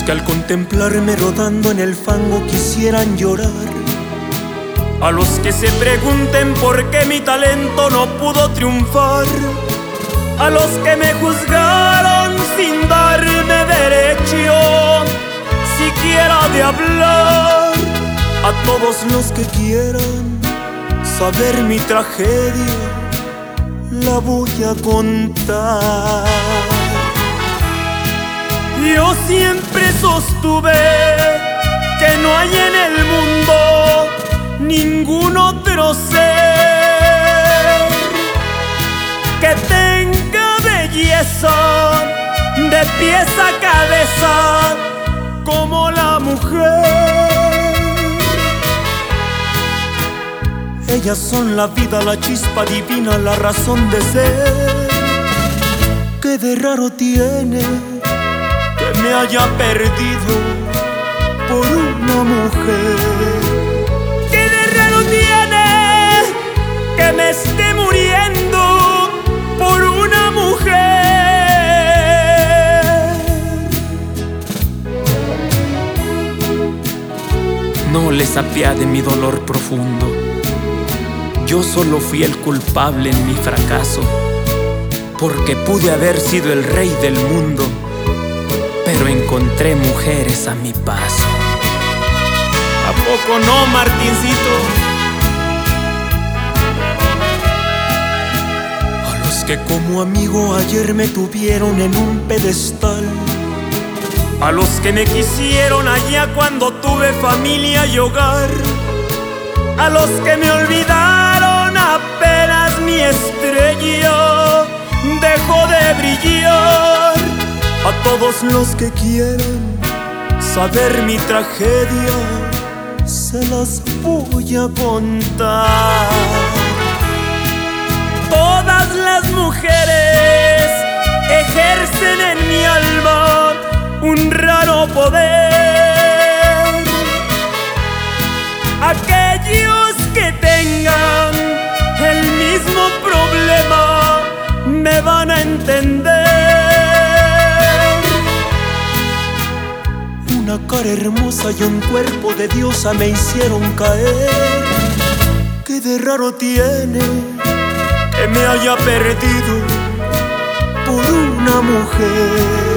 los que al contemplarme rodando en el fango quisieran llorar, a los que se pregunten por qué mi talento no pudo triunfar, a los que me juzgaron sin darme derecho siquiera de hablar, a todos los que quieran saber mi tragedia, la voy a contar. Yo siempre sostuve que no hay en el mundo ningún otro ser que tenga belleza de pies a cabeza como la mujer. Ellas son la vida, la chispa divina, la razón de ser. ¿Qué de raro tiene que me haya perdido por una mujer? ¿Qué de raro tiene que me esté muriendo por una mujer? No les apiade mi dolor profundo. Yo solo fui el culpable en mi fracaso, porque pude haber sido el rey del mundo, pero encontré mujeres a mi paso. ¿A poco no, Martincito? A los que como amigo ayer me tuvieron en un pedestal, a los que me quisieron allá cuando tuve familia y hogar, a los que me olvidaron apenas mi estrella dejó de brillar, a todos los que quieran saber mi tragedia, se las voy a contar. Todas las mujeres ejercen en mi alma un raro poder. Aquellos que tengan el mismo problema me van a entender. Una cara hermosa y un cuerpo de diosa me hicieron caer. ¿Qué de raro tiene que me haya perdido por una mujer?